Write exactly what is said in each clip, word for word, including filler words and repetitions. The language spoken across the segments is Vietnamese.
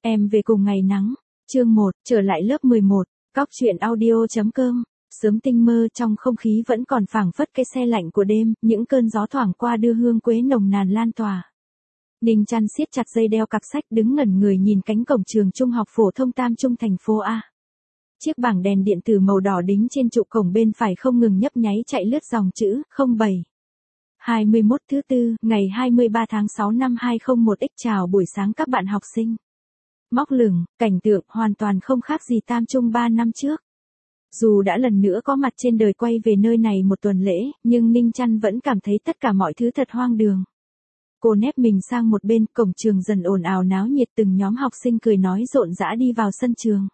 Em về cùng ngày nắng. Chương một, trở lại lớp mười một, cóc truyện audio.com. Sớm tinh mơ trong không khí vẫn còn phảng phất cái xe lạnh của đêm, những cơn gió thoảng qua đưa hương quế nồng nàn lan tỏa. Ninh Chăn siết chặt dây đeo cặp sách đứng ngẩn người nhìn cánh cổng trường trung học phổ thông Tam Trung thành phố A. Chiếc bảng đèn điện tử màu đỏ đính trên trụ cổng bên phải không ngừng nhấp nháy chạy lướt dòng chữ không bảy. hai mươi mốt thứ tư, ngày hai mươi ba tháng sáu năm hai không một x chào buổi sáng các bạn học sinh. Móc lửng, cảnh tượng hoàn toàn không khác gì Tam Trung ba năm trước. Dù đã lần nữa có mặt trên đời quay về nơi này một tuần lễ, nhưng Ninh Chăn vẫn cảm thấy tất cả mọi thứ thật hoang đường. Cô nép mình sang một bên, cổng trường dần ồn ào náo nhiệt, từng nhóm học sinh cười nói rộn rã đi vào sân trường.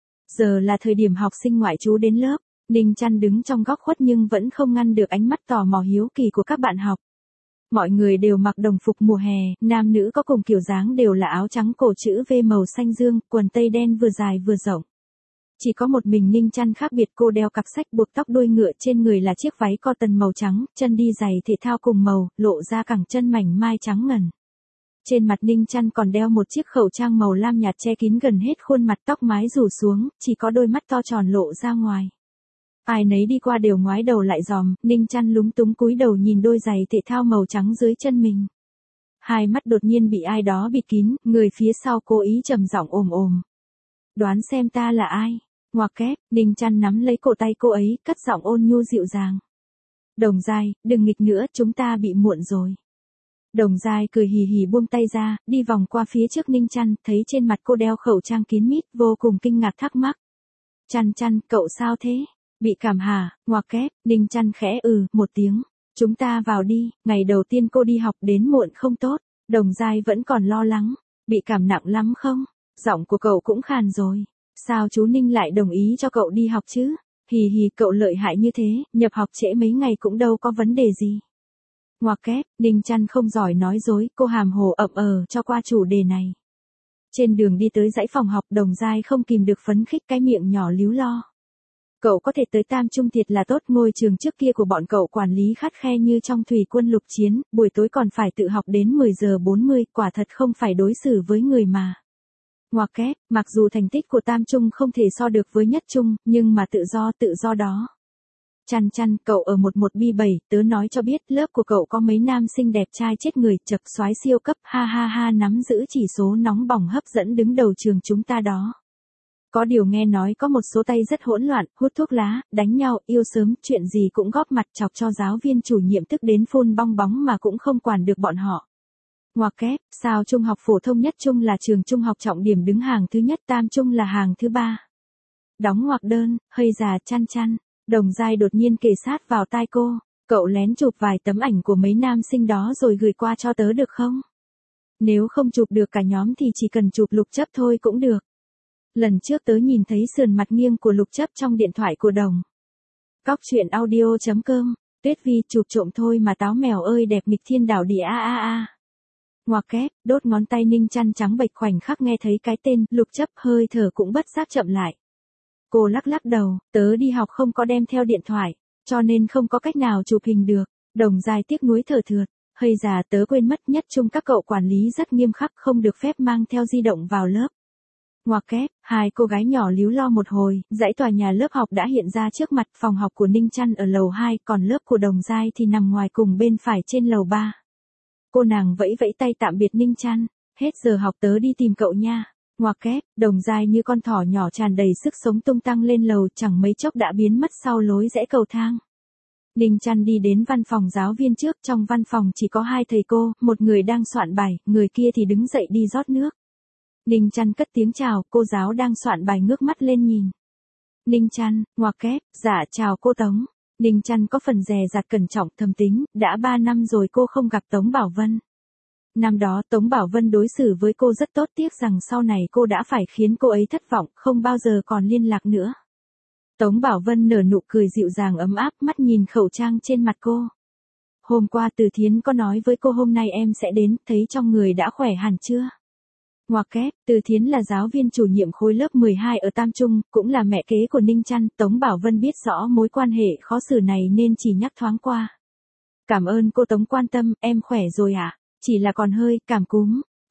Giờ là thời điểm học sinh ngoại trú đến lớp, Ninh Chăn đứng trong góc khuất nhưng vẫn không ngăn được ánh mắt tò mò hiếu kỳ của các bạn học. Mọi người đều mặc đồng phục mùa hè, nam nữ có cùng kiểu dáng đều là áo trắng cổ chữ V màu xanh dương, quần tây đen vừa dài vừa rộng. Chỉ có một mình Ninh Chăn khác biệt, cô đeo cặp sách buộc tóc đuôi ngựa, trên người là chiếc váy cotton màu trắng, chân đi giày thể thao cùng màu, lộ ra cẳng chân mảnh mai trắng ngần. Trên mặt Ninh Chăn còn đeo một chiếc khẩu trang màu lam nhạt che kín gần hết khuôn mặt, tóc mái rủ xuống, chỉ có đôi mắt to tròn lộ ra ngoài. Ai nấy đi qua đều ngoái đầu lại dòm, Ninh Chăn lúng túng cúi đầu nhìn đôi giày thể thao màu trắng dưới chân mình. Hai mắt đột nhiên bị ai đó bịt kín, người phía sau cố ý trầm giọng ồm ồm. Đoán xem ta là ai? Ngoặc kép, Ninh Chăn nắm lấy cổ tay cô ấy, cất giọng ôn nhu dịu dàng. Đồng Giai, đừng nghịch nữa, chúng ta bị muộn rồi. Đồng Giai cười hì hì buông tay ra, đi vòng qua phía trước Ninh Chăn, thấy trên mặt cô đeo khẩu trang kín mít, vô cùng kinh ngạc thắc mắc. Chăn Chăn, cậu sao thế? Bị cảm hả? Ngoặc kép, Ninh Chăn khẽ ừ, một tiếng. Chúng ta vào đi, ngày đầu tiên cô đi học đến muộn không tốt. Đồng Giai vẫn còn lo lắng. Bị cảm nặng lắm không? Giọng của cậu cũng khàn rồi. Sao chú Ninh lại đồng ý cho cậu đi học chứ? Hì hì, cậu lợi hại như thế, nhập học trễ mấy ngày cũng đâu có vấn đề gì. Ngoặc kép, Ninh Chăn không giỏi nói dối, cô hàm hồ ậm ờ cho qua chủ đề này. Trên đường đi tới dãy phòng học, Đồng Giai không kìm được phấn khích, cái miệng nhỏ líu lo. Cậu có thể tới Tam Trung thiệt là tốt, ngôi trường trước kia của bọn cậu quản lý khắt khe như trong thủy quân lục chiến, buổi tối còn phải tự học đến mười giờ bốn mươi, quả thật không phải đối xử với người mà. Ngoặc kép, mặc dù thành tích của Tam Trung không thể so được với Nhất Trung, nhưng mà tự do tự do đó. Chăn Chăn, cậu ở một một B bảy, tớ nói cho biết lớp của cậu có mấy nam sinh đẹp trai chết người, chật soái siêu cấp, ha ha ha, nắm giữ chỉ số nóng bỏng hấp dẫn đứng đầu trường chúng ta đó. Có điều nghe nói có một số tay rất hỗn loạn, hút thuốc lá, đánh nhau, yêu sớm, chuyện gì cũng góp mặt, chọc cho giáo viên chủ nhiệm tức đến phun bong bóng mà cũng không quản được bọn họ. Ngoặc kép, sao trung học phổ thông Nhất Trung là trường trung học trọng điểm đứng hàng thứ nhất, Tam Trung là hàng thứ ba. Đóng ngoặc đơn, hơi già. Chăn Chăn. Đồng Giai đột nhiên kề sát vào tai cô. Cậu lén chụp vài tấm ảnh của mấy nam sinh đó rồi gửi qua cho tớ được không? Nếu không chụp được cả nhóm thì chỉ cần chụp Lục Chấp thôi cũng được. Lần trước tớ nhìn thấy sườn mặt nghiêng của Lục Chấp trong điện thoại của Đồng. Cóc truyện audio.com. Tuyết Vi, chụp trộm thôi mà táo mèo ơi, đẹp nghịch thiên đảo địa a a a. Ngoặc kép, đốt ngón tay Ninh Chăn trắng bệch, khoảnh khắc nghe thấy cái tên Lục Chấp, hơi thở cũng bất giác chậm lại. Cô lắc lắc đầu, tớ đi học không có đem theo điện thoại, cho nên không có cách nào chụp hình được. Đồng Giai tiếc nuối thở thượt, hơi già, tớ quên mất, Nhất Trung các cậu quản lý rất nghiêm khắc, không được phép mang theo di động vào lớp. Ngoặc kép, hai cô gái nhỏ líu lo một hồi, dãy tòa nhà lớp học đã hiện ra trước mặt, phòng học của Ninh Chăn ở lầu hai, còn lớp của Đồng Giai thì nằm ngoài cùng bên phải trên lầu ba. Cô nàng vẫy vẫy tay tạm biệt Ninh Chăn, hết giờ học tớ đi tìm cậu nha. Ngoặc kép, Đồng Giai như con thỏ nhỏ tràn đầy sức sống tung tăng lên lầu, chẳng mấy chốc đã biến mất sau lối rẽ cầu thang. Ninh Chăn đi đến văn phòng giáo viên trước, trong văn phòng chỉ có hai thầy cô, một người đang soạn bài, người kia thì đứng dậy đi rót nước. Ninh Chăn cất tiếng chào, cô giáo đang soạn bài ngước mắt lên nhìn. Ninh Chăn, ngoặc kép, dạ chào cô Tống. Ninh Chăn có phần dè dặt cẩn trọng, thầm tính, đã ba năm rồi cô không gặp Tống Bảo Vân. Năm đó Tống Bảo Vân đối xử với cô rất tốt, tiếc rằng sau này cô đã phải khiến cô ấy thất vọng, không bao giờ còn liên lạc nữa. Tống Bảo Vân nở nụ cười dịu dàng ấm áp, mắt nhìn khẩu trang trên mặt cô. Hôm qua Từ Thiến có nói với cô hôm nay em sẽ đến, thấy trong người đã khỏe hẳn chưa? Ngoặc kép, Từ Thiến là giáo viên chủ nhiệm khối lớp mười hai ở Tam Trung, cũng là mẹ kế của Ninh Chăn. Tống Bảo Vân biết rõ mối quan hệ khó xử này nên chỉ nhắc thoáng qua. Cảm ơn cô Tống quan tâm, em khỏe rồi ạ, à? Chỉ là còn hơi cảm cúm.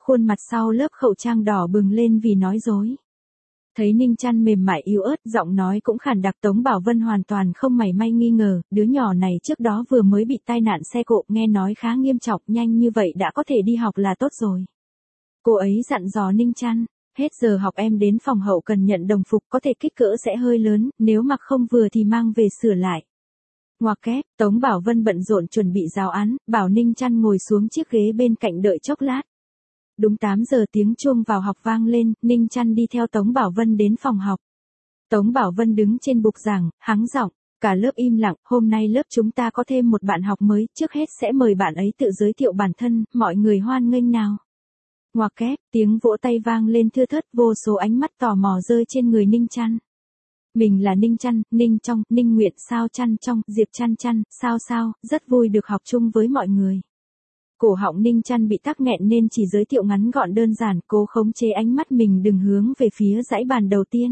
khuôn mặt sau lớp khẩu trang đỏ bừng lên vì nói dối. Thấy Ninh Chăn mềm mại yếu ớt, giọng nói cũng khàn đặc, Tống Bảo Vân hoàn toàn không mảy may nghi ngờ, đứa nhỏ này trước đó vừa mới bị tai nạn xe cộ, nghe nói khá nghiêm trọng, nhanh như vậy đã có thể đi học là tốt rồi. Cô ấy dặn dò Ninh Chăn, hết giờ học em đến phòng hậu cần nhận đồng phục, có thể kích cỡ sẽ hơi lớn, nếu mặc không vừa thì mang về sửa lại. Ngoặc kép, Tống Bảo Vân bận rộn chuẩn bị giáo án, bảo Ninh Chăn ngồi xuống chiếc ghế bên cạnh đợi chốc lát. Đúng tám giờ tiếng chuông vào học vang lên, Ninh Chăn đi theo Tống Bảo Vân đến phòng học. Tống Bảo Vân đứng trên bục giảng, hắng giọng, cả lớp im lặng, hôm nay lớp chúng ta có thêm một bạn học mới, trước hết sẽ mời bạn ấy tự giới thiệu bản thân, mọi người hoan nghênh nào. Ngoặc kép, tiếng vỗ tay vang lên thưa thớt, vô số ánh mắt tò mò rơi trên người Ninh Chăn. Mình là Ninh Chăn, Ninh Trong, Ninh Nguyệt, Sao Chăn Trong, Diệp Chăn Chăn, Sao Sao, rất vui được học chung với mọi người. Cổ họng Ninh Chăn bị tắc nghẹn nên chỉ giới thiệu ngắn gọn đơn giản, cố khống chế ánh mắt mình đừng hướng về phía dãy bàn đầu tiên.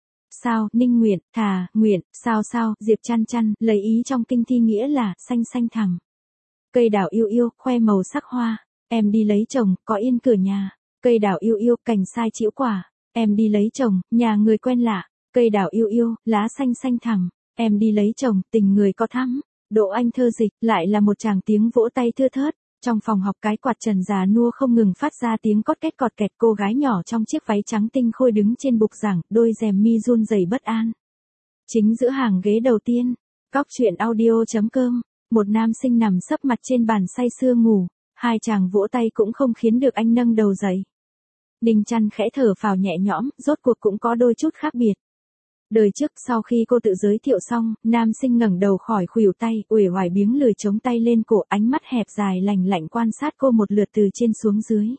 Sao, Ninh Nguyệt, thà, Nguyệt, Sao Sao, Diệp Chăn Chăn, lấy ý trong kinh thi nghĩa là, xanh xanh thẳm. Cây đào yêu yêu, khoe màu sắc hoa, em đi lấy chồng, có yên cửa nhà. Cây đào yêu yêu, cành sai chĩu quả, em đi lấy chồng, nhà người quen lạ. Cây đào yêu yêu, lá xanh xanh thẳm, em đi lấy chồng, tình người có thắm. Đỗ Anh thơ dịch, lại là một tràng tiếng vỗ tay thưa thớt. Trong phòng học cái quạt trần già nua không ngừng phát ra tiếng cót két cọt kẹt, cô gái nhỏ trong chiếc váy trắng tinh khôi đứng trên bục giảng, đôi rèm mi run rẩy bất an. Chính giữa hàng ghế đầu tiên, cóc truyện audio chấm com, một nam sinh nằm sấp mặt trên bàn say sưa ngủ, hai chàng vỗ tay cũng không khiến được anh nâng đầu dậy. Ninh Chăn khẽ thở phào nhẹ nhõm, rốt cuộc cũng có đôi chút khác biệt. Đời trước sau khi cô tự giới thiệu xong, nam sinh ngẩng đầu khỏi khuỷu tay, uể oải biếng lười chống tay lên cổ, ánh mắt hẹp dài lành lạnh quan sát cô một lượt từ trên xuống dưới.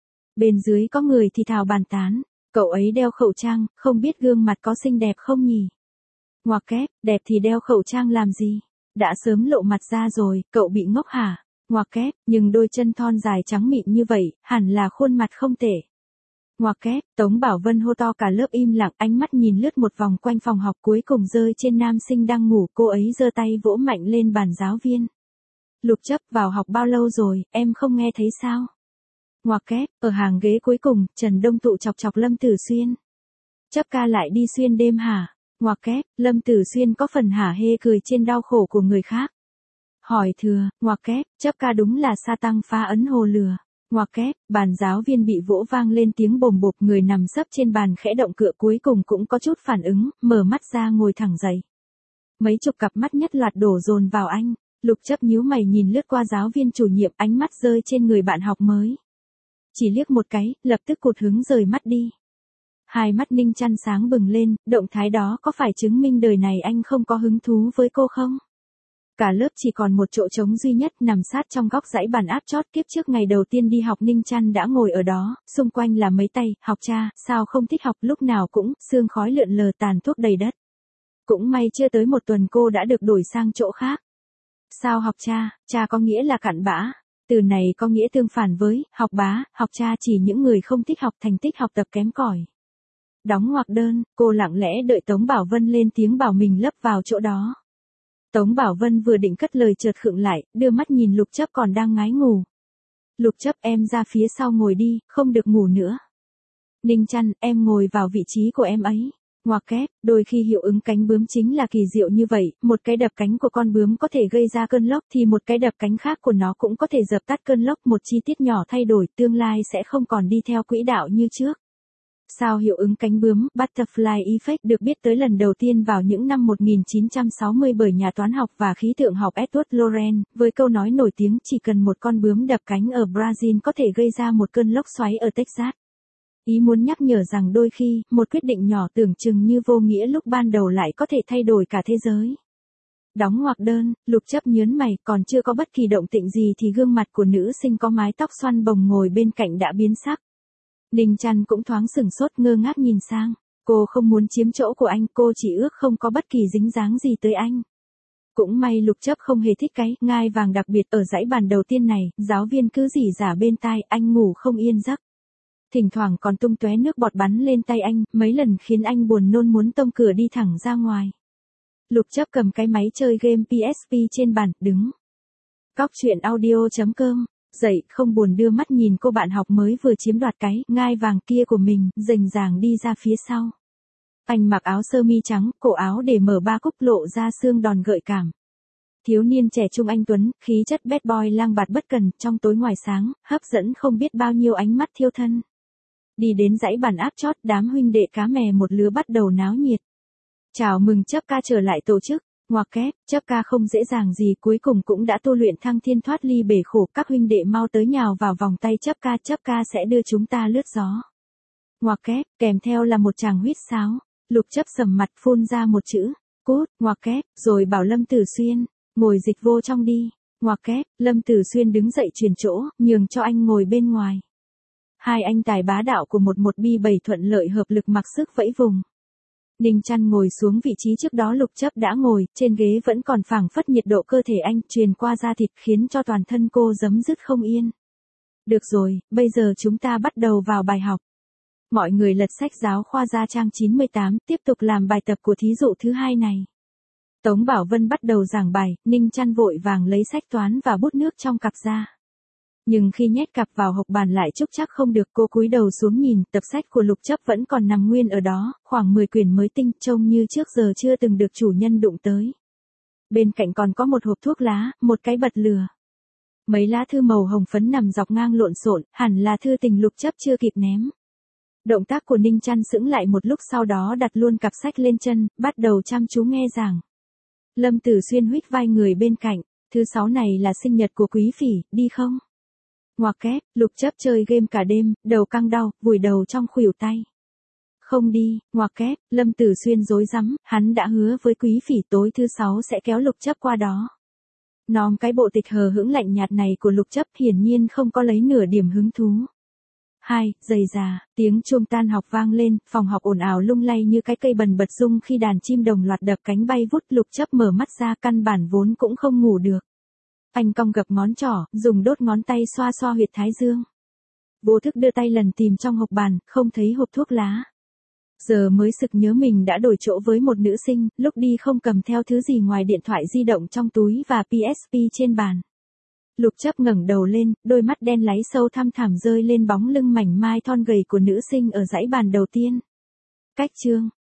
Bên dưới có người thì thào bàn tán, cậu ấy đeo khẩu trang, không biết gương mặt có xinh đẹp không nhỉ? Ngoặc kép, đẹp thì đeo khẩu trang làm gì? Đã sớm lộ mặt ra rồi, cậu bị ngốc hả? Ngoặc kép, nhưng đôi chân thon dài trắng mịn như vậy, hẳn là khuôn mặt không tệ. Ngoặc kép, Tống Bảo Vân hô to cả lớp im lặng, ánh mắt nhìn lướt một vòng quanh phòng học cuối cùng rơi trên nam sinh đang ngủ, cô ấy giơ tay vỗ mạnh lên bàn giáo viên. Lục Chấp, vào học bao lâu rồi, em không nghe thấy sao? Ngoặc kép, ở hàng ghế cuối cùng, Trần Đông Tụ chọc chọc Lâm Tử Xuyên. Chấp ca lại đi xuyên đêm hả? Ngoặc kép, Lâm Tử Xuyên có phần hả hê cười trên đau khổ của người khác. Hỏi thừa, ngoặc kép, chấp ca đúng là sa tăng phá ấn hồ lừa. Ngoặc kép, bàn giáo viên bị vỗ vang lên tiếng bồm bộp, người nằm sấp trên bàn khẽ động cựa cuối cùng cũng có chút phản ứng, mở mắt ra ngồi thẳng dậy. Mấy chục cặp mắt nhất loạt đổ dồn vào anh, Lục Chấp nhíu mày nhìn lướt qua giáo viên chủ nhiệm, ánh mắt rơi trên người bạn học mới. Chỉ liếc một cái, lập tức cụt hứng rời mắt đi. Hai mắt Ninh Chăn sáng bừng lên, động thái đó có phải chứng minh đời này anh không có hứng thú với cô không? Cả lớp chỉ còn một chỗ trống duy nhất nằm sát trong góc dãy bàn áp chót, kiếp trước ngày đầu tiên đi học Ninh Chăn đã ngồi ở đó, xung quanh là mấy tay, học cha, sao không thích học, lúc nào cũng, sương khói lượn lờ, tàn thuốc đầy đất. Cũng may chưa tới một tuần cô đã được đổi sang chỗ khác. Sao học cha, cha có nghĩa là cặn bã, từ này có nghĩa tương phản với, học bá, học cha chỉ những người không thích học, thành tích học tập kém cỏi. Đóng ngoặc đơn, cô lặng lẽ đợi Tống Bảo Vân lên tiếng bảo mình lấp vào chỗ đó. Tống Bảo Vân vừa định cất lời chợt khựng lại, đưa mắt nhìn Lục Chấp còn đang ngái ngủ. Lục Chấp, em ra phía sau ngồi đi, không được ngủ nữa. Ninh Chăn, em ngồi vào vị trí của em ấy. Ngoặc kép, đôi khi hiệu ứng cánh bướm chính là kỳ diệu như vậy, một cái đập cánh của con bướm có thể gây ra cơn lốc thì một cái đập cánh khác của nó cũng có thể dập tắt cơn lốc, một chi tiết nhỏ thay đổi, tương lai sẽ không còn đi theo quỹ đạo như trước. Sao hiệu ứng cánh bướm, Butterfly Effect, được biết tới lần đầu tiên vào những năm một nghìn chín trăm sáu mươi bởi nhà toán học và khí tượng học Edward Lorenz, với câu nói nổi tiếng chỉ cần một con bướm đập cánh ở Brazil có thể gây ra một cơn lốc xoáy ở Texas. Ý muốn nhắc nhở rằng đôi khi, một quyết định nhỏ tưởng chừng như vô nghĩa lúc ban đầu lại có thể thay đổi cả thế giới. Đóng ngoặc đơn, Lục Chấp nhớn mày, còn chưa có bất kỳ động tĩnh gì thì gương mặt của nữ sinh có mái tóc xoăn bồng ngồi bên cạnh đã biến sắc. Ninh Chăn cũng thoáng sửng sốt ngơ ngác nhìn sang, cô không muốn chiếm chỗ của anh, cô chỉ ước không có bất kỳ dính dáng gì tới anh. Cũng may Lục Chấp không hề thích cái ngai vàng đặc biệt ở dãy bàn đầu tiên này, giáo viên cứ rỉ rả bên tai, anh ngủ không yên giấc. Thỉnh thoảng còn tung tóe nước bọt bắn lên tay anh, mấy lần khiến anh buồn nôn muốn tông cửa đi thẳng ra ngoài. Lục Chấp cầm cái máy chơi game pê ét pê trên bàn, đứng. cóc truyện audio chấm com dậy không buồn đưa mắt nhìn cô bạn học mới vừa chiếm đoạt cái ngai vàng kia của mình, rành ràng đi ra phía sau. Anh mặc áo sơ mi trắng, cổ áo để mở ba cúc lộ ra xương đòn gợi cảm. Thiếu niên trẻ trung anh tuấn, khí chất bad boy lang bạt bất cần, trong tối ngoài sáng, hấp dẫn không biết bao nhiêu ánh mắt thiêu thân. Đi đến dãy bàn áp chót, đám huynh đệ cá mè một lứa bắt đầu náo nhiệt. Chào mừng chấp ca trở lại tổ chức. Ngoặc kép, chấp ca không dễ dàng gì, cuối cùng cũng đã tu luyện thăng thiên thoát ly bể khổ, các huynh đệ mau tới nhào vào vòng tay chấp ca, chấp ca sẽ đưa chúng ta lướt gió. Ngoặc kép, kèm theo là một tràng huýt sáo. Lục chấp sầm mặt phun ra một chữ, cút, ngoặc kép, rồi bảo Lâm Tử Xuyên, ngồi dịch vô trong đi. Ngoặc kép, Lâm Tử Xuyên đứng dậy chuyển chỗ, nhường cho anh ngồi bên ngoài. Hai anh tài bá đạo của một một bi bảy thuận lợi hợp lực mặc sức vẫy vùng. Ninh Chăn ngồi xuống vị trí trước đó Lục Chấp đã ngồi, trên ghế vẫn còn phảng phất nhiệt độ cơ thể anh truyền qua da thịt khiến cho toàn thân cô giấm dứt không yên. Được rồi, bây giờ chúng ta bắt đầu vào bài học. Mọi người lật sách giáo khoa ra trang chín mươi tám, tiếp tục làm bài tập của thí dụ thứ hai này. Tống Bảo Vân bắt đầu giảng bài, Ninh Chăn vội vàng lấy sách toán và bút nước trong cặp ra. Nhưng khi nhét cặp vào hộc bàn lại trúc chắc không được, cô cúi đầu xuống nhìn, tập sách của Lục Chấp vẫn còn nằm nguyên ở đó, khoảng mười quyển mới tinh, trông như trước giờ chưa từng được chủ nhân đụng tới. Bên cạnh còn có một hộp thuốc lá, một cái bật lửa. Mấy lá thư màu hồng phấn nằm dọc ngang lộn xộn, hẳn là thư tình Lục Chấp chưa kịp ném. Động tác của Ninh Chăn sững lại một lúc, sau đó đặt luôn cặp sách lên chân, bắt đầu chăm chú nghe giảng. Lâm Tử Xuyên huých vai người bên cạnh, thứ sáu này là sinh nhật của Quý Phỉ, đi không? Ngoặc kép, Lục Chấp chơi game cả đêm, đầu căng đau, vùi đầu trong khuỷu tay. Không đi, ngoặc kép, Lâm Tử Xuyên rối rắm, hắn đã hứa với Quý Phỉ tối thứ sáu sẽ kéo Lục Chấp qua đó. Nóm cái bộ tịch hờ hững lạnh nhạt này của Lục Chấp hiển nhiên không có lấy nửa điểm hứng thú. Hai, dày già, tiếng chuông tan học vang lên, phòng học ồn ào lung lay như cái cây bần bật rung khi đàn chim đồng loạt đập cánh bay vút. Lục Chấp mở mắt ra, căn bản vốn cũng không ngủ được. Anh cong gập ngón trỏ, dùng đốt ngón tay xoa xoa huyệt thái dương. Vô thức đưa tay lần tìm trong hộc bàn, không thấy hộp thuốc lá. Giờ mới sực nhớ mình đã đổi chỗ với một nữ sinh, lúc đi không cầm theo thứ gì ngoài điện thoại di động trong túi và pê ét pê trên bàn. Lục Chấp ngẩng đầu lên, đôi mắt đen láy sâu thăm thẳm rơi lên bóng lưng mảnh mai thon gầy của nữ sinh ở dãy bàn đầu tiên. Cách chương